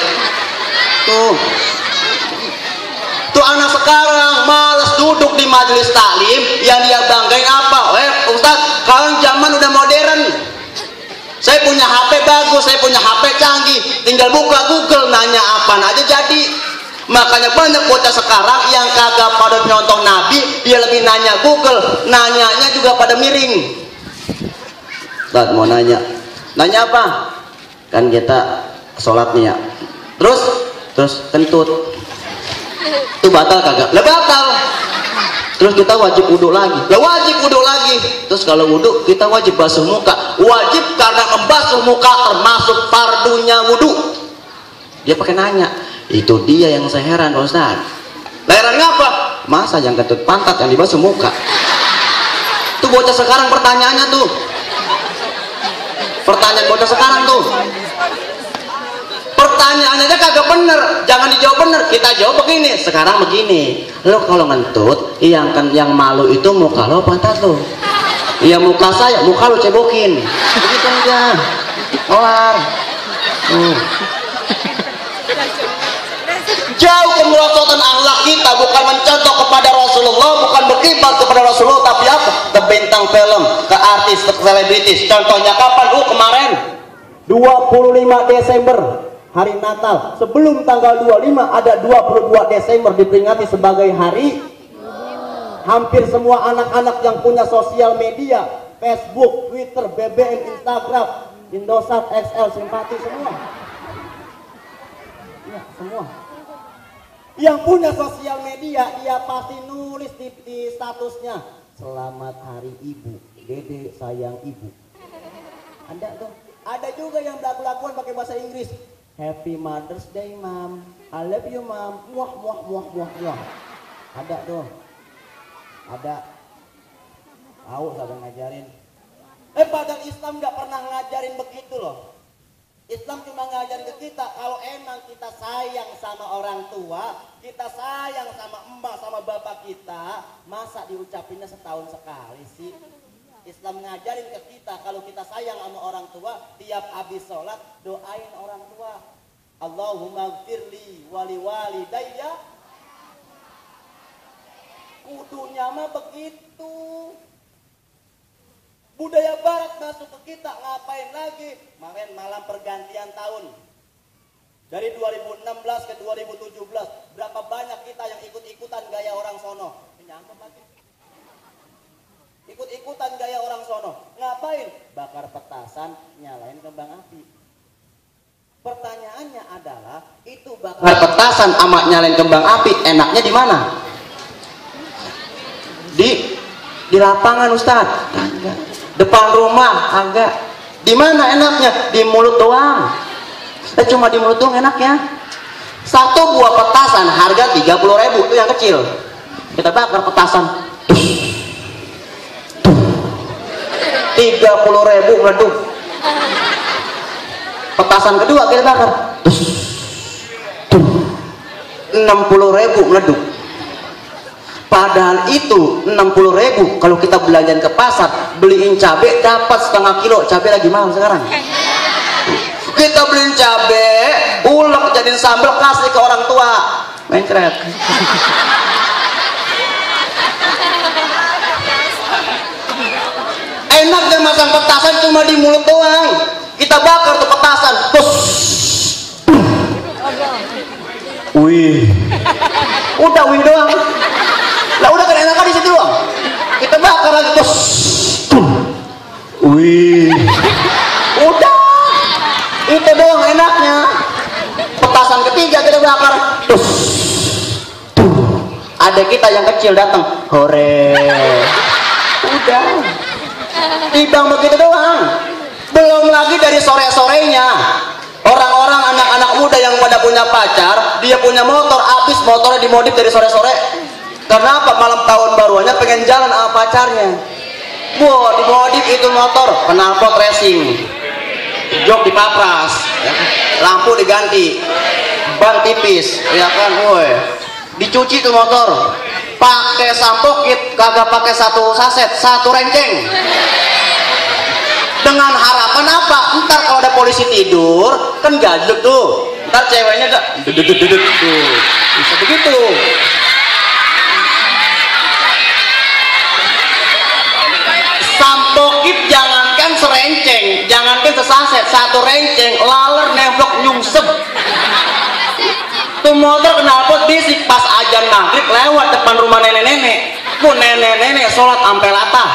Tuh anak sekarang malas duduk di majelis taklim, yang dia banggain apa? Ustaz, sekarang zaman udah modern. Saya punya HP bagus, saya punya HP canggih, tinggal buka Google, nanya apa aja jadi. Makanya banyak bocah sekarang yang kagak pada nyontoh Nabi, dia lebih nanya Google, nanyanya juga pada miring. Ustaz mau nanya apa? Kan kita sholat nih ya, terus kentut itu batal kagak? Lah batal. Terus kita wajib wudhu lagi. Terus kalau wudhu kita wajib basuh muka. Wajib karena membasuh muka termasuk fardunya wudhu. Dia pakai nanya. Itu dia yang saya heran Ustaz. Herannya apa? Masa yang kentut pantat yang dibasuh muka? Tuh bocah sekarang pertanyaannya tuh. Pertanyaan bocah sekarang tuh. Pertanyaannya aja kagak bener, jangan dijawab bener. Kita jawab begini. Sekarang begini. Lo kalau ngentut, yang malu itu muka lo, pantat lo. Iya muka saya, muka lo cebokin. Begitu aja. Kelar. Jauh kemerosotan akhlak kita bukan mencontoh kepada Rasulullah, bukan berkibar kepada Rasulullah, tapi apa? Ke bintang film, ke artis, ke selebritis. Contohnya kapan? Kemarin 25 Desember hari Natal. Sebelum tanggal 25 ada 22 Desember diperingati sebagai hari. Hampir semua anak-anak yang punya sosial media, Facebook, Twitter, BBM, Instagram, Indosat, XL, Simpati, semua. Ya, semua. Yang punya sosial media, dia pasti nulis di statusnya, selamat hari ibu, Dede sayang ibu. Ada tuh. Ada juga yang berlaku-lakuan pakai bahasa Inggris. Happy Mother's Day, Mam. I love you, Mam. Muah, muah, muah, muah, muah. Ada tuh. Ada. Tahu saya ngajarin. Padahal Islam nggak pernah ngajarin begitu loh. Islam cuma ngajarin ke kita kalau emang kita sayang sama orang tua, kita sayang sama emak sama bapak kita, masa diucapinnya setahun sekali sih? Islam ngajarin ke kita kalau kita sayang sama orang tua, tiap habis sholat doain orang tua. Allahumma gfirli wali walidayya. Kudunya mah begitu. Budaya barat masuk ke kita, ngapain lagi? Kemarin malam pergantian tahun. Dari 2016 ke 2017, berapa banyak kita yang ikut-ikutan gaya orang sono? Ikut-ikutan gaya orang sono. Ngapain? Bakar petasan, nyalain kembang api. Pertanyaannya adalah, itu bakar petasan sama nyalain kembang api, enaknya di mana? Di lapangan, Ustadz? Enggak. Depan rumah? Agak. Di mana enaknya? Di mulut doang. Cuma di mulut doang enaknya. Satu buah petasan harga 30.000, itu yang kecil. Kita bakar petasan. 30.000 meleduk. Petasan kedua kita bakar. 60.000 meleduk. Padahal itu 60.000 kalau kita belanjaan ke pasar, beliin cabai dapat setengah kilo. Cabai lagi mahal sekarang. Kita beliin cabai, ulek jadiin sambal, kasih ke orang tua. Main keret. Enaknya masang petasan cuma di mulut doang. Kita bakar tuh petasan. Pus. Wih. Udah wih doang. Lah udah kan enakan di situ doang. Kita bakar lagi terus. Wih. Udah. Itu doang enaknya. Petasan ketiga kita bakar. Terus. Ada kita yang kecil datang. Hore. Udah. Tibang begitu doang. Belum lagi dari sore-sorenya. Orang-orang anak-anak muda yang pada punya pacar, dia punya motor, habis motornya dimodif dari sore-sore. Kenapa? Malam tahun baruannya pengen jalan sama pacarnya. Wah, dimodif itu motor, knalpot racing, jok dipapras, ya. Lampu diganti, ban tipis, ya kan, woi. Dicuci tuh motor, pakai sampo kit, kagak pakai satu saset, satu renceng. Dengan harapan apa? Ntar kalau ada polisi tidur, kan gajduk tuh. Ntar ceweknya gak tuh, bisa begitu. Sampokit jangankan serenceng, jangankan sesaset, satu renceng, laler nemplok nyungsep. Tuh motor knalpot bisik pas ajan maghrib lewat depan rumah nenek-nenek. Bu nenek-nenek sholat ampe latah.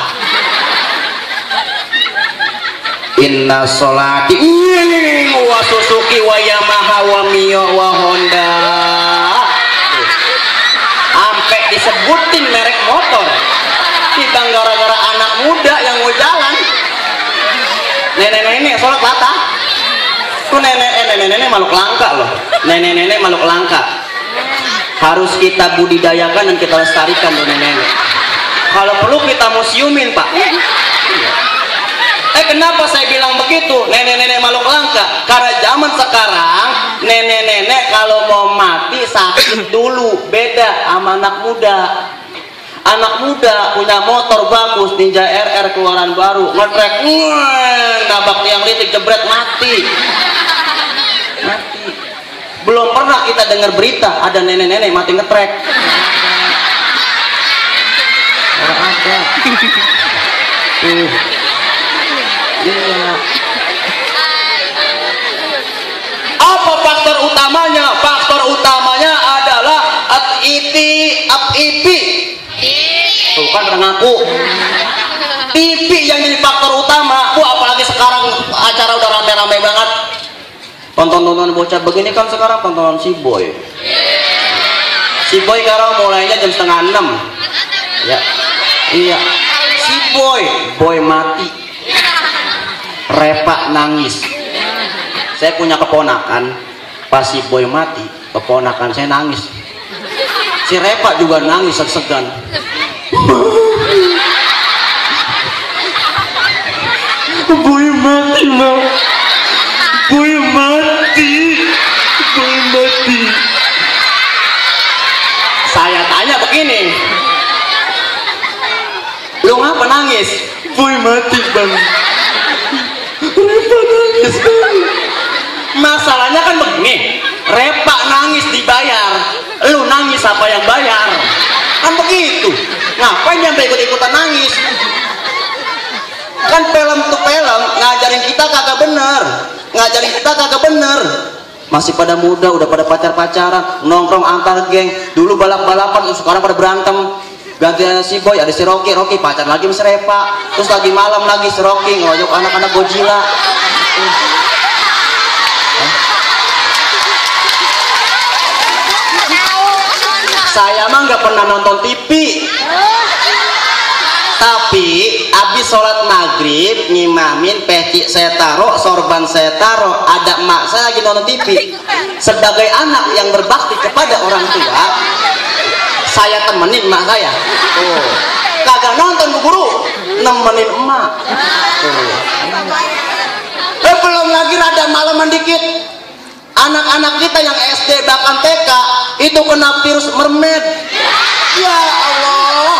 Inna sholati wa Suzuki wa Yamaha wa Mio wa Honda. Ampe disebutin merek motor. Kita gara-gara anak muda yang mau jalan. Nenek-nenek sholat latah. Tuh nenek-nenek makhluk langka loh. Nenek-nenek makhluk langka. Harus kita budidayakan dan kita lestarikan tuh nenek-nenek. Kalau perlu kita museumin, Pak. Kenapa saya bilang begitu? Nenek-nenek makhluk langka. Karena zaman sekarang nenek-nenek kalau mau mati sakit dulu. Beda sama anak muda. Anak muda punya motor bagus, Ninja RR keluaran baru, ngetrek, nabak tiang listrik, jebret, mati. Mati. Belum pernah kita dengar berita ada nenek-nenek mati ngetrek. Ada. Iya. Apa faktor utamanya? Faktor utamanya adalah up-ipi. Tuh kan ngaku. TV yang jadi faktor utama. Apalagi sekarang acara udah rame-rame banget. Tonton-tonton bocah begini kan sekarang tontonan si Boy. Si Boy sekarang mulainya jam 5:30. Ya. Iya. Si Boy mati. Repa nangis. Saya punya keponakan, Pas si Boy mati, keponakan saya nangis. Si Repa juga nangis seg-segan. Boy mati, Ma. Boy mati. Boy mati. Saya tanya begini, lu ngapa nangis? Boy mati, Bang. Repa nangis, Bang. Masalahnya kan begini, Repa nangis dibayar, lu nangis apa yang bayar? Kan begitu. Ngapain sampai ikut-ikutan nangis? Kan film tuh film ngajarin kita kagak bener, ngajarin kita kagak bener. Masih pada muda udah pada pacar-pacaran, nongkrong antar geng, dulu balap-balapan, sekarang pada berantem. Gantian si Boy, ada si Rocky pacar lagi sama si Repa, terus lagi malam lagi si Rocky ngeroyok anak-anak Godzilla. Saya mah nggak pernah nonton TV, tapi abis sholat maghrib ngimamin, peci saya taruh, sorban saya taruh, ada emak saya lagi nonton TV. Sebagai anak yang berbakti kepada orang tua, saya temenin emak saya. Kagak nonton Bu Guru, nemenin emak. Belum lagi rada malaman dikit, anak-anak kita yang SD bahkan TK itu kena virus mermaid. Ya Allah,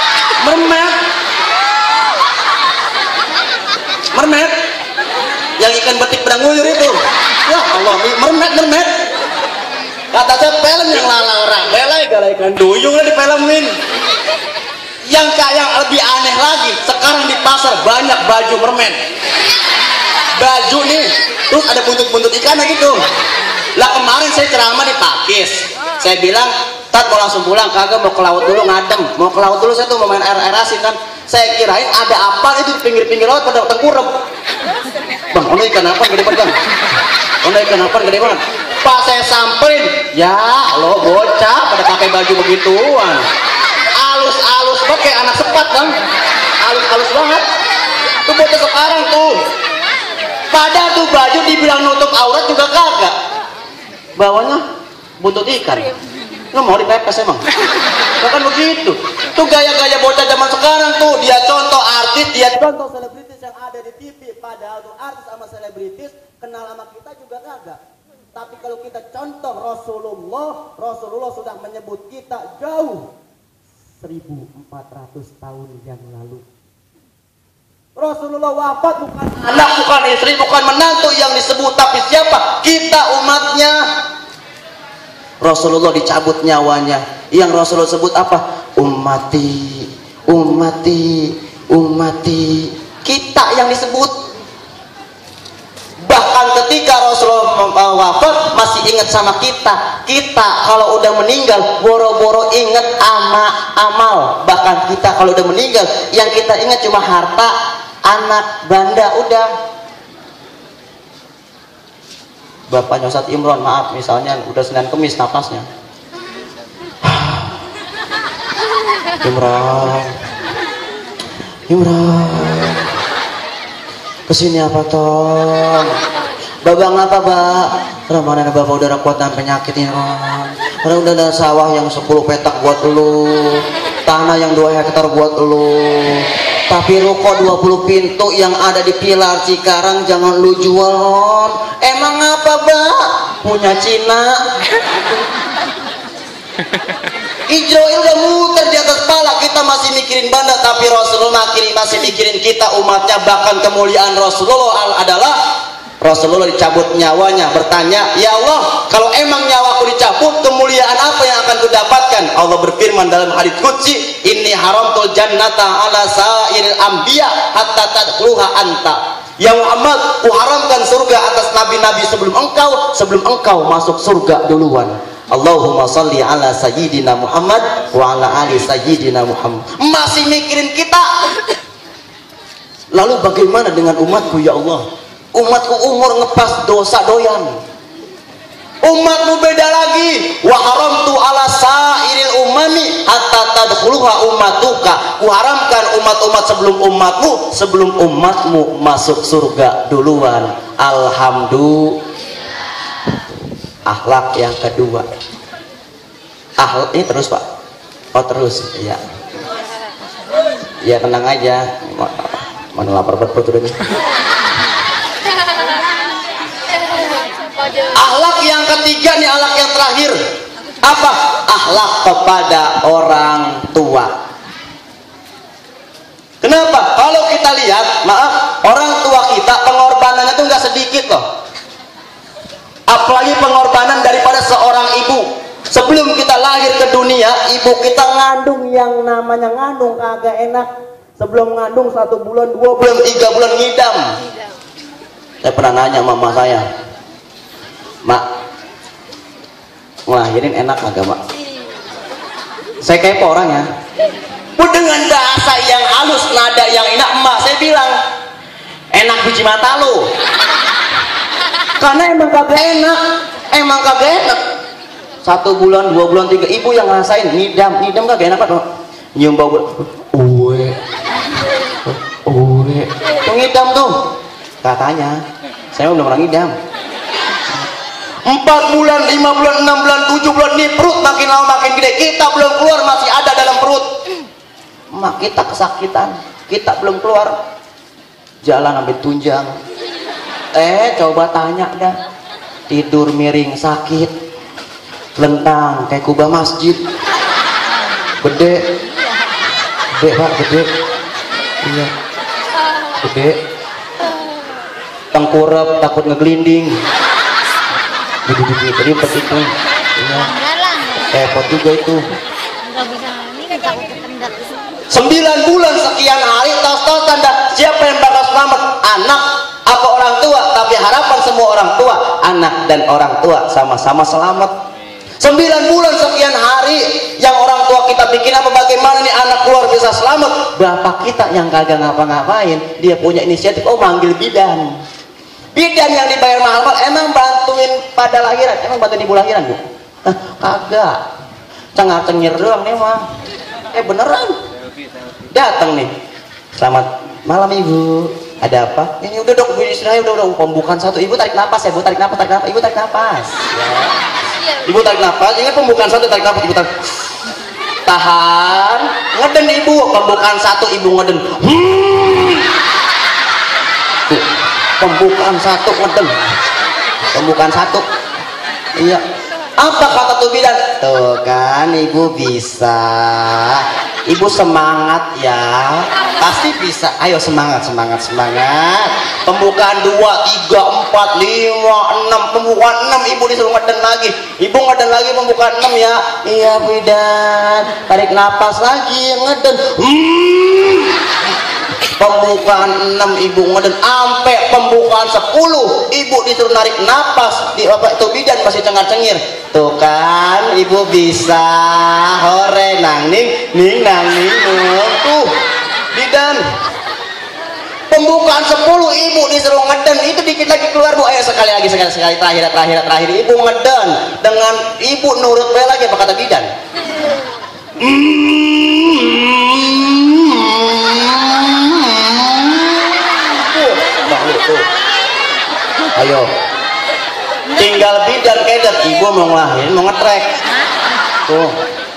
mermaid yang ikan betik beranguyur itu. Ya Allah, mermaid. Kata saya film yang lalang galai ikan duyung lah difilmin. Yang lebih aneh lagi, sekarang di pasar banyak baju mermaid. Baju nih, terus ada buntut-buntut ikan gitu. Lah kemarin saya ceramah di Pakis, saya bilang, Tat mau langsung pulang, kagak mau ke laut dulu ngadem, mau ke laut dulu, saya tuh mau main air asin kan. Saya kirain ada apa itu di pinggir-pinggir laut pada tengkurap. Bang, ono ikan apa gede banget, Bang? Ono ikan apa gede banget? Pas saya samperin, ya lo bocah pada pakai baju begituan, alus pakai anak sepat kan, alus banget. Tuh bocah sekarang tuh. Padahal tuh baju dibilang nutup aurat juga kagak, bawahnya buntut ikan. Nggak mau dipepes emang? Kan begitu. Tuh gaya-gaya bocah zaman sekarang tuh, dia contoh artis, dia contoh selebritis yang ada di TV. Padahal tuh artis sama selebritis kenal sama kita juga kagak. Tapi kalau kita contoh Rasulullah sudah menyebut kita jauh 1400 tahun yang lalu. Rasulullah wafat bukan anak, bukan istri, bukan menantu yang disebut, tapi siapa? Kita umatnya. Rasulullah dicabut nyawanya, yang Rasulullah sebut apa? Ummati. Kita yang disebut. Bahkan ketika Rasulullah wafat masih ingat sama kita. Kita kalau udah meninggal boro-boro ingat amal. Bahkan kita kalau udah meninggal yang kita ingat cuma harta, anak, banda, udah. Bapaknya Ustadz Imron, maaf misalnya udah Senin Kemis napasnya. Imron kesini apa toh? Babang apa, Bak? Ramadan Bapak udah kuat dan penyakit Imron. Karena udah ada sawah yang 10 petak buat lu, tanah yang 2 hektar buat lu. Tapi ruko 20 pintu yang ada di Pilar Cikarang jangan lu jual, Ron. Emang apa, Bak? Punya Cina. Israel udah muter di atas kepala, kita masih mikirin banda, tapi Rasulullah masih mikirin kita umatnya. Bahkan kemuliaan Rasulullah adalah Rasulullah dicabut nyawanya, bertanya, ya Allah, kalau emang nyawaku dicabut, kemuliaan apa yang akan kudapatkan? Allah berfirman dalam hadits qudsi, inni haramtul jannata ala sa'iril anbiya hatta tadkhuluha anta. Ya Muhammad, kuharamkan surga atas nabi-nabi sebelum engkau masuk surga duluan. Allahumma salli ala sayyidina Muhammad wa ala ali sayyidina Muhammad. Masih mikirin kita. Lalu bagaimana dengan umatku, ya Allah? Umatku umur ngepas dosa doyan. Umatmu beda lagi. Wa haramtu ala sa'iril umami hatta tadkhuluha ummatuka. Kuharamkan umat-umat sebelum umatmu masuk surga duluan. Akhlak yang kedua, akhlak ini terus Pak. Oh terus, iya. Ya tenang aja. Mana lapar perut udah nih. Akhlak yang ketiga nih, akhlak yang terakhir. Apa? Akhlak kepada orang tua. Kenapa? Kalau kita lihat, maaf, orang tua kita pengorbanannya tuh nggak sedikit loh. Apalagi pengorbanan daripada seorang ibu. Sebelum kita lahir ke dunia, ibu kita ngandung, yang namanya ngandung kagak enak. Sebelum ngandung 1 bulan, 2 bulan, 3 bulan ngidam. Saya pernah nanya mama saya, Mak, ngelahirin enak kagak Mak? Saya kepo orangnya. Dengan bahasa yang halus, nada yang enak, emak saya bilang, enak biji mata lo. Karena emang kagak enak, emang kagak enak. 1 bulan, 2 bulan, 3, ibu yang ngerasain ngidam kagak enak Pak. Nyium bau, uwe, ngidam tuh. Katanya, saya belum pernah ngidam. 4 bulan, 5 bulan, 6 bulan, 7 bulan, nih perut makin lama makin gede. Kita belum keluar, masih ada dalam perut. Mak kita kesakitan, kita belum keluar, jalan sampai tunjang. Coba tanya dah, tidur miring sakit, lentang kayak kubah masjid, gede Pak, gede, iya, gede, tengkurap takut ngegelinding, ribet itu, iya, repot juga itu. 9 bulan sekian hari, tos-tos tanda siapa yang bakal selamat, anak apa orang tua? Tapi harapan semua orang tua, anak dan orang tua sama-sama selamat. 9 bulan sekian hari yang orang tua kita bikin apa, bagaimana nih anak keluar bisa selamat. Bapak kita yang kagak ngapa-ngapain, dia punya inisiatif, manggil bidan yang dibayar mahal-mahal, emang bantuin pada lahiran, emang bantuin ibu lahiran Bu? Kagak, cengar-cengir doang nih mah. Beneran datang nih, selamat malam Ibu, ada apa? Ini udah dok, istirahat, udah pembukaan 1, Ibu tarik napas ya Bu, tarik napas, Ibu tarik napas ya. Ibu tarik napas, ingat pembukaan 1, tarik napas, Ibu tarik, tahan, ngeden Ibu, pembukaan 1 Ibu ngeden, tuh, pembukaan 1 ngeden, pembukaan 1, iya. Apa kata tuh bidan? Tuh kan Ibu bisa, Ibu semangat ya, pasti bisa. Ayo semangat. Pembukaan 2, 3, 4, 5, 6, pembukaan 6 Ibu disuruh ngeden lagi. Ibu ngeden lagi pembukaan 6 ya. Iya bidan, tarik napas lagi, ngeden. Pembukaan 6 Ibu ngeden, sampai pembukaan 10 Ibu disuruh narik napas. Di bapak itu bidan masih cengar-cengir. Tuh kan Ibu bisa, hore nang ning tuh bidan. Pembukaan 10 Ibu disuruh ngeden, itu dikit lagi keluar Bu. Ayo sekali lagi terakhir Ibu ngeden, dengan Ibu nurut bae lagi apa kata bidan. Ayo, tinggal bidan keder, Ibu mau ngelahirin, mau ngetrek tuh.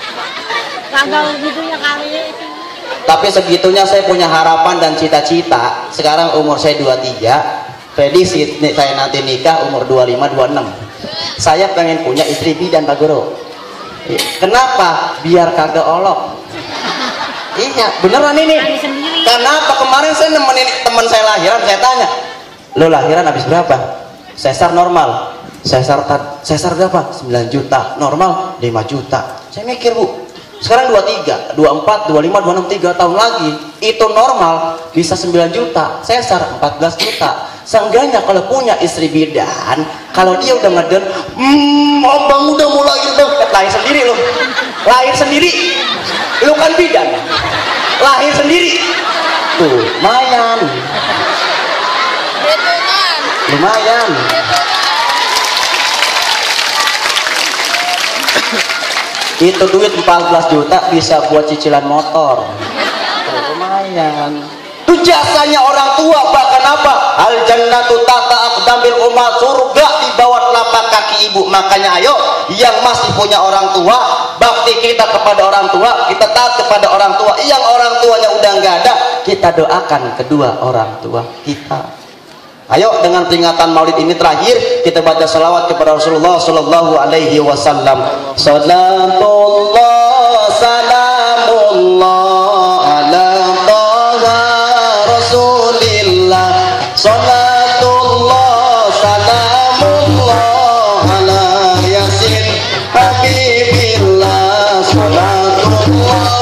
Tapi segitunya saya punya harapan dan cita-cita. Sekarang umur saya 23, prediksi saya nanti nikah umur 25-26. Saya pengen punya istri bidan Pak Guru. Kenapa? Biar kagak olok. Iya beneran ini. Kenapa? Kemarin saya nemenin teman saya lahiran, saya tanya, lo lahiran habis berapa? Sesar normal, sesar berapa? 9 juta, normal 5 juta. Saya mikir Bu, sekarang 23, 24, 25, 26, 3 tahun lagi itu normal bisa 9 juta, sesar 14 juta. Seenggaknya kalau punya istri bidan, kalau dia udah ngeden, abang udah mulai lahir sendiri loh, lahir sendiri, lu kan bidan, lahir sendiri, tuh lumayan. Itu duit 14 juta bisa buat cicilan motor, lumayan. Itu jasanya orang tua. Bahkan apa? Al jannatu tahta aqdamil umat, surga di bawah telapak kaki ibu. Makanya ayo yang masih punya orang tua, bakti kita kepada orang tua, kita taat kepada orang tua. Yang orang tuanya udah nggak ada, kita doakan kedua orang tua kita. Ayo dengan peringatan Maulid ini terakhir kita baca salawat kepada Rasulullah Sallallahu Alaihi Wasallam. Salatullah salamullah ala Taha Rasulillah. Salatullah salamullah ala Yasin Habibillah. Salatullah.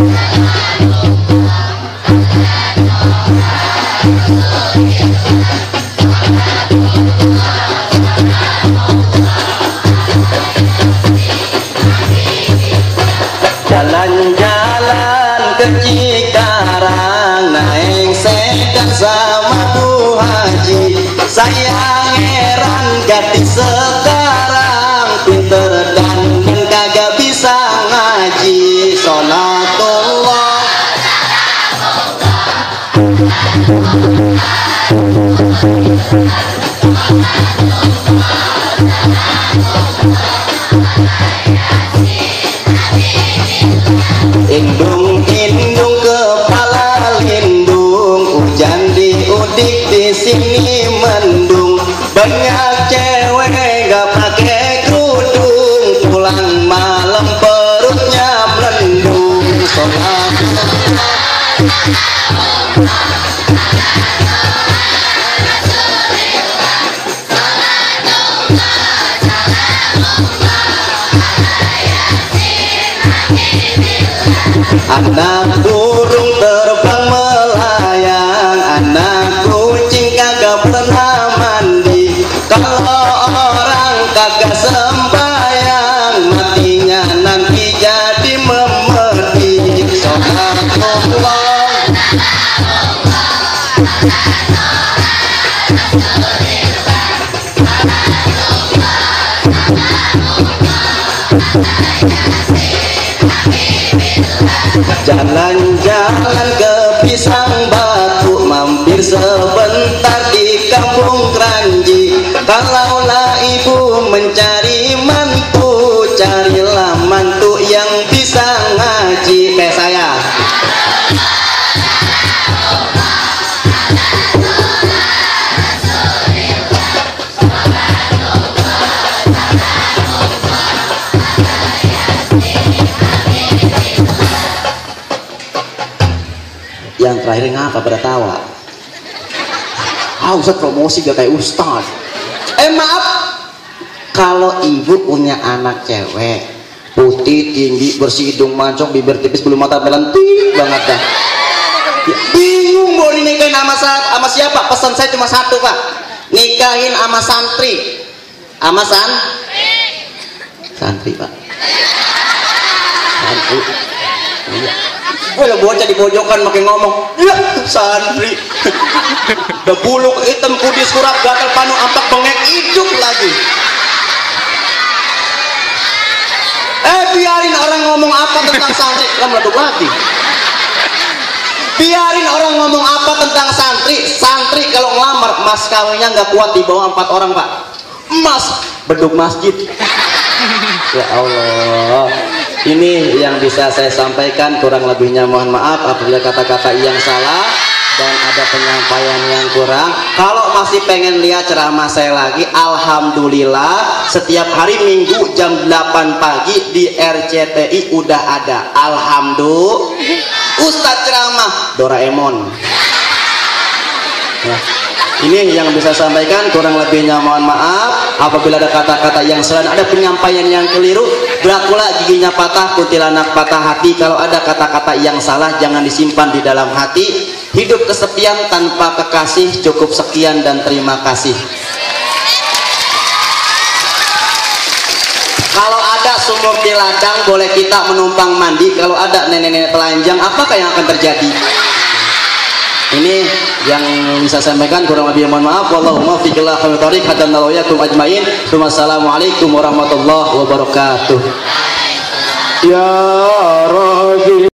Jalan-jalan ke Cikarang, naik sedan sama Bu Haji. Saya heran gadis sekarang, pinter dan kagak bisa ngaji. Salatullah. Indung-indung kepala lindung, hujan diudik di sini mendung. Banyak cewek gak pakai kerudung, pulang malam perutnya melendung. Anak burung terbang melayang, anak kucing kagak pernah mandi. Kalau orang kagak sembahyang, matinya nanti jadi memedi. Salatullah. Jalan-jalan ke Pisang Batu, mampir sebentar di Kampung Kranji. Kalaulah ibu mencari mantu, carilah mantu yang bisa ngaji kayak saya. Yang terakhir ngapa pada tawa? Ustaz promosi gak kayak Ustaz. Maaf, kalau ibu punya anak cewek putih, tinggi, bersih, hidung mancong, bibir tipis, bulu mata melentik banget dah. Ya, bingung mau dinikahin sama siapa? Pesan saya cuma satu, Pak. Nikahin sama santri. Sama santri, Pak. Santri. Iya. Lah bocah di pojokan makin ngomong, ya santri. Udah buluk hitam kudis kurap gatal panu ampak bengek hidup lagi. Biarin orang ngomong apa tentang santri, kamu meleduk lagi. Biarin orang ngomong apa tentang santri. Santri kalau ngelamar mas kawinnya nggak kuat di bawah 4 orang, Pak. Mas beduk masjid. Ya Allah. Ini yang bisa saya sampaikan, kurang lebihnya mohon maaf apabila kata-kata yang salah dan ada penyampaian yang kurang. Kalau masih pengen lihat ceramah saya lagi, alhamdulillah setiap hari Minggu jam 8 pagi di RCTI udah ada. Alhamdulillah. Ustadz ceramah Doraemon. Ya. Ini yang bisa saya sampaikan, kurang lebihnya mohon maaf apabila ada kata-kata yang salah, ada penyampaian yang keliru. Dracula giginya patah, kuntilanak patah hati. Kalau ada kata-kata yang salah jangan disimpan di dalam hati. Hidup kesepian tanpa kekasih, cukup sekian dan terima kasih. Kalau ada sumur di ladang boleh kita menumpang mandi. Kalau ada nenek-nenek telanjang, apakah yang akan terjadi? Ini yang bisa saya sampaikan, kurang lebih mohon maaf. Wallahumma fiqillah khamil tariq hadanallahu yakum ajmain. Wassalamualaikum warahmatullahi wabarakatuh. Ya Rabbi.